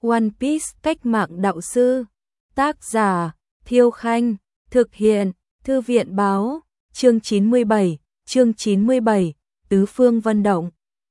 One Piece cách mạng đạo sư. Tác giả Thiêu Khanh. Thực hiện Thư viện Báo. Chương 97, Tứ phương vận động.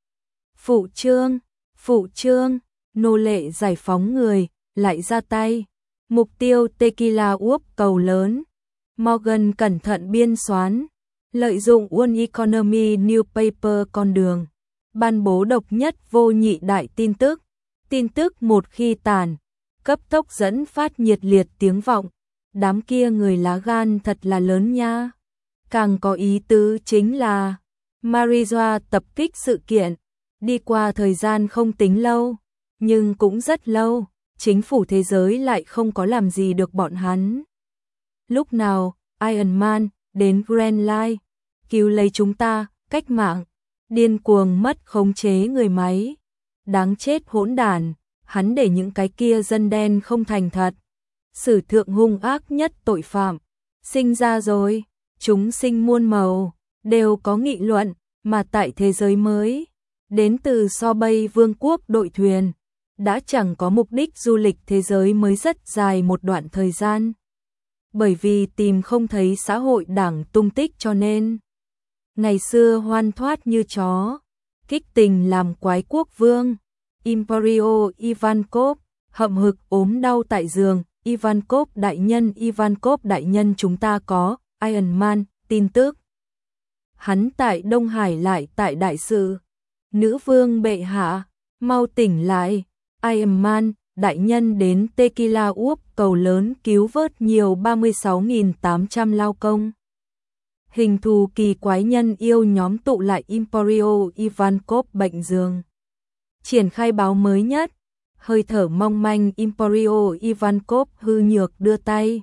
Phụ trương, nô lệ giải phóng người, lại ra tay. Mục tiêu Tequila Úp cầu lớn. Morgan cẩn thận biên soán, lợi dụng One Economy Newspaper con đường, ban bố độc nhất vô nhị đại tin tức. Tin tức một khi tàn, cấp tốc dẫn phát nhiệt liệt tiếng vọng. Đám kia người lá gan thật là lớn nha. Càng có ý tứ chính là Marijoa tập kích sự kiện. Đi qua thời gian không tính lâu, nhưng cũng rất lâu, chính phủ thế giới lại không có làm gì được bọn hắn. Lúc nào Iron Man đến Grand Line cứu lấy chúng ta, cách mạng điên cuồng mất khống chế người máy. Đáng chết hỗn đản, hắn để những cái kia dân đen không thành thật. Sử thượng hung ác nhất tội phạm sinh ra rồi, chúng sinh muôn màu đều có nghị luận, mà tại thế giới mới đến từ So Bay Vương quốc đội thuyền đã chẳng có mục đích du lịch thế giới mới rất dài một đoạn thời gian. Bởi vì tìm không thấy xã hội đảng tung tích cho nên ngày xưa hoan thoát như chó, kích tình làm quái quốc vương. Emporio Ivankov hậm hực ốm đau tại giường. Ivankov đại nhân, chúng ta có Iron Man tin tức. Hắn tại Đông Hải lại tại đại sự. Nữ vương bệ hạ, mau tỉnh lại. Iron Man đại nhân đến Tequila Úp cầu lớn cứu vớt nhiều 36.800 lao công. Hình thù kỳ quái nhân yêu nhóm tụ lại Emporio Ivankov bệnh giường. Triển khai báo mới nhất, hơi thở mong manh Emporio Ivankov hư nhược đưa tay.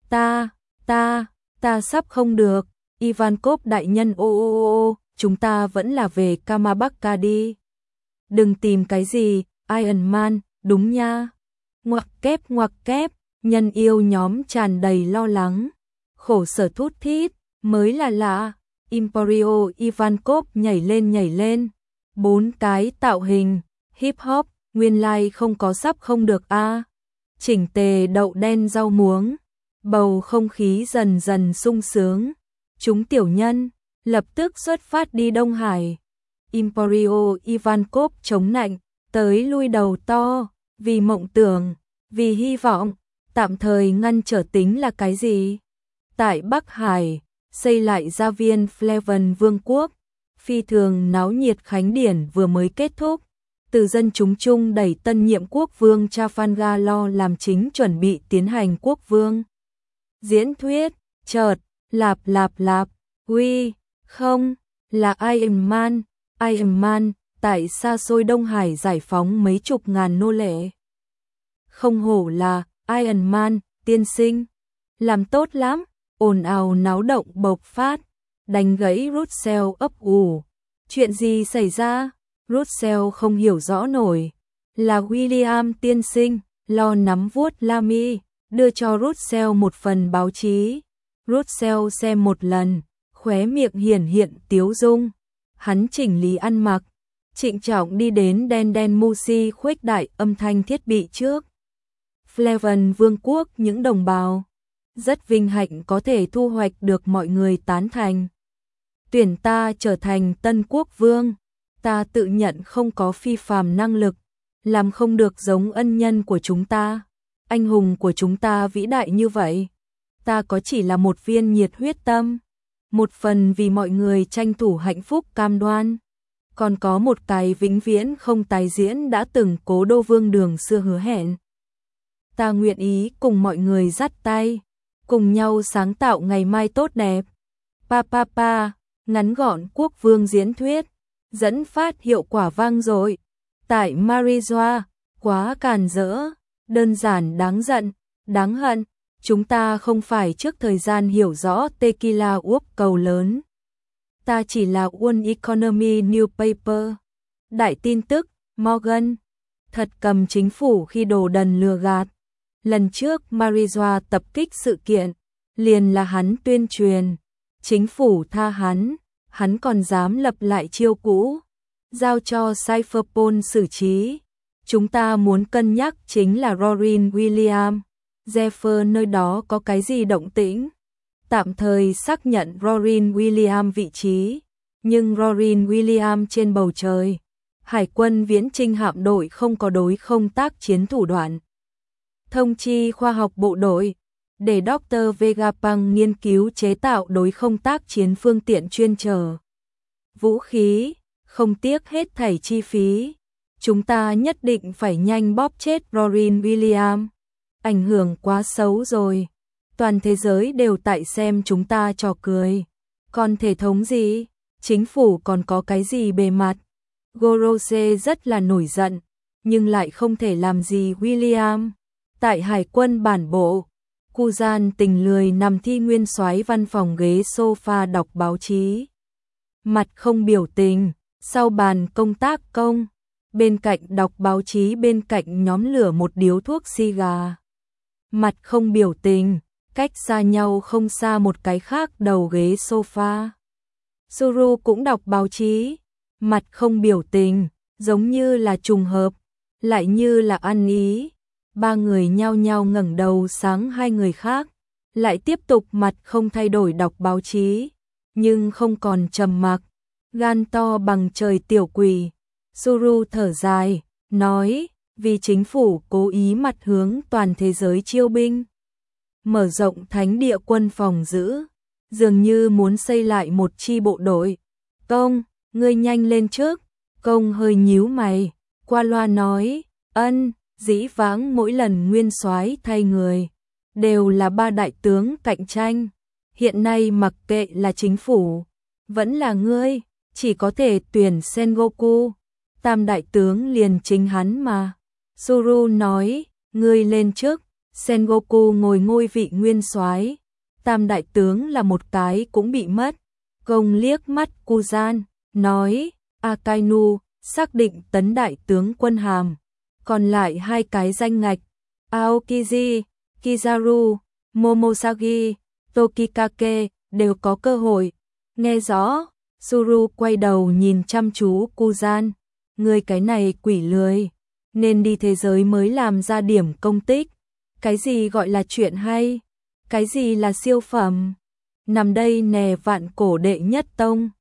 Ta sắp không được. Ivankov đại nhân chúng ta vẫn là về Kamabaka đi. Đừng tìm cái gì, Iron Man, đúng nha. Ngoặc kép, nhân yêu nhóm tràn đầy lo lắng. Khổ sở thút thít, mới là lạ. Emporio Ivankov nhảy lên. 4 cái tạo hình, hip hop, nguyên lai không có sắp không được a. Chỉnh tề đậu đen rau muống, bầu không khí dần dần sung sướng. Chúng tiểu nhân lập tức xuất phát đi Đông Hải. Emporio Ivankov chống nạnh, tới lui đầu to, vì mộng tưởng, vì hy vọng, tạm thời ngăn trở tính là cái gì? Tại Bắc Hải, xây lại gia viên Fleven Vương quốc, phi thường náo nhiệt khánh điển vừa mới kết thúc. Từ dân chúng chung đẩy tân nhiệm quốc vương Trafalgar làm chính chuẩn bị tiến hành quốc vương diễn thuyết. Chợt lạp, uy, không, là Iron Man, tại xa xôi Đông Hải giải phóng mấy chục ngàn nô lệ. Không hổ là Iron Man, tiên sinh, làm tốt lắm. Ồn ào náo động bộc phát, đánh gãy Russell ấp ủ. Chuyện gì xảy ra? Russell không hiểu rõ nổi. Là William tiên sinh, lo nắm vuốt Lamy, đưa cho Russell một phần báo chí. Russell xem một lần, khóe miệng hiện tiếu dung. Hắn chỉnh lý ăn mặc, trịnh trọng đi đến đen Musi khuếch đại âm thanh thiết bị trước. Fleven Vương quốc những đồng bào rất vinh hạnh có thể thu hoạch được mọi người tán thành. Tuyển ta trở thành tân quốc vương, ta tự nhận không có phi phàm năng lực, làm không được giống ân nhân của chúng ta, anh hùng của chúng ta vĩ đại như vậy. Ta có chỉ là một viên nhiệt huyết tâm, một phần vì mọi người tranh thủ hạnh phúc cam đoan, còn có một cái vĩnh viễn không tái diễn đã từng cố đô vương đường xưa hứa hẹn. Ta nguyện ý cùng mọi người dắt tay, cùng nhau sáng tạo ngày mai tốt đẹp. Ngắn gọn quốc vương diễn thuyết, dẫn phát hiệu quả vang dội. Tại Marijoa, quá càn rỡ, đơn giản đáng giận, đáng hận. Chúng ta không phải trước thời gian hiểu rõ Tequila Úp cầu lớn. Ta chỉ là One Economy Newspaper. Đại tin tức, Morgan thật cầm chính phủ khi đồ đần lừa gạt. Lần trước Marijoa tập kích sự kiện, liền là hắn tuyên truyền. Chính phủ tha hắn còn dám lập lại chiêu cũ, giao cho Cypherpol xử trí. Chúng ta muốn cân nhắc chính là Rorin Williams. Jeffer nơi đó có cái gì động tĩnh? Tạm thời xác nhận Rorin Williams vị trí, nhưng Rorin Williams trên bầu trời. Hải quân viễn chinh hạm đội không có đối không tác chiến thủ đoạn. Thông chi khoa học bộ đội, để Dr. Vegapunk nghiên cứu chế tạo đối không tác chiến phương tiện chuyên chở vũ khí, không tiếc hết thảy chi phí. Chúng ta nhất định phải nhanh bóp chết Rorin Williams. Ảnh hưởng quá xấu rồi. Toàn thế giới đều tại xem chúng ta trò cười. Còn thể thống gì? Chính phủ còn có cái gì bề mặt? Gorose rất là nổi giận, nhưng lại không thể làm gì Williams. Tại Hải quân bản bộ, Kuzan tình lười nằm thi nguyên soái văn phòng ghế sofa đọc báo chí. Mặt không biểu tình, sau bàn công tác công, bên cạnh đọc báo chí bên cạnh nhóm lửa một điếu thuốc xì gà. Mặt không biểu tình, cách xa nhau không xa một cái khác đầu ghế sofa. Suru cũng đọc báo chí, mặt không biểu tình, giống như là trùng hợp, lại như là ăn ý. Ba người nhao nhao ngẩng đầu sáng hai người khác, lại tiếp tục mặt không thay đổi đọc báo chí, nhưng không còn trầm mặc, gan to bằng trời tiểu quỷ. Suru thở dài, nói, vì chính phủ cố ý mặt hướng toàn thế giới chiêu binh, mở rộng thánh địa quân phòng giữ, dường như muốn xây lại một chi bộ đội. Công, ngươi nhanh lên trước. Công hơi nhíu mày, qua loa nói, ân. Dĩ vãng mỗi lần nguyên soái thay người, đều là ba đại tướng cạnh tranh. Hiện nay mặc kệ là chính phủ, vẫn là ngươi, chỉ có thể tuyển Sengoku. Tam đại tướng liền chính hắn mà. Suru nói, ngươi lên trước, Sengoku ngồi ngôi vị nguyên soái. Tam đại tướng là một cái cũng bị mất. Công liếc mắt Kuzan, nói, Akainu, xác định tấn đại tướng quân hàm. Còn lại hai cái danh ngạch, Aokiji, Kizaru, Momosagi, Tokikake đều có cơ hội. Nghe rõ, Suru quay đầu nhìn chăm chú Kuzan, người cái này quỷ lười, nên đi thế giới mới làm ra điểm công tích. Cái gì gọi là chuyện hay? Cái gì là siêu phẩm? Nằm đây nè vạn cổ đệ nhất tông.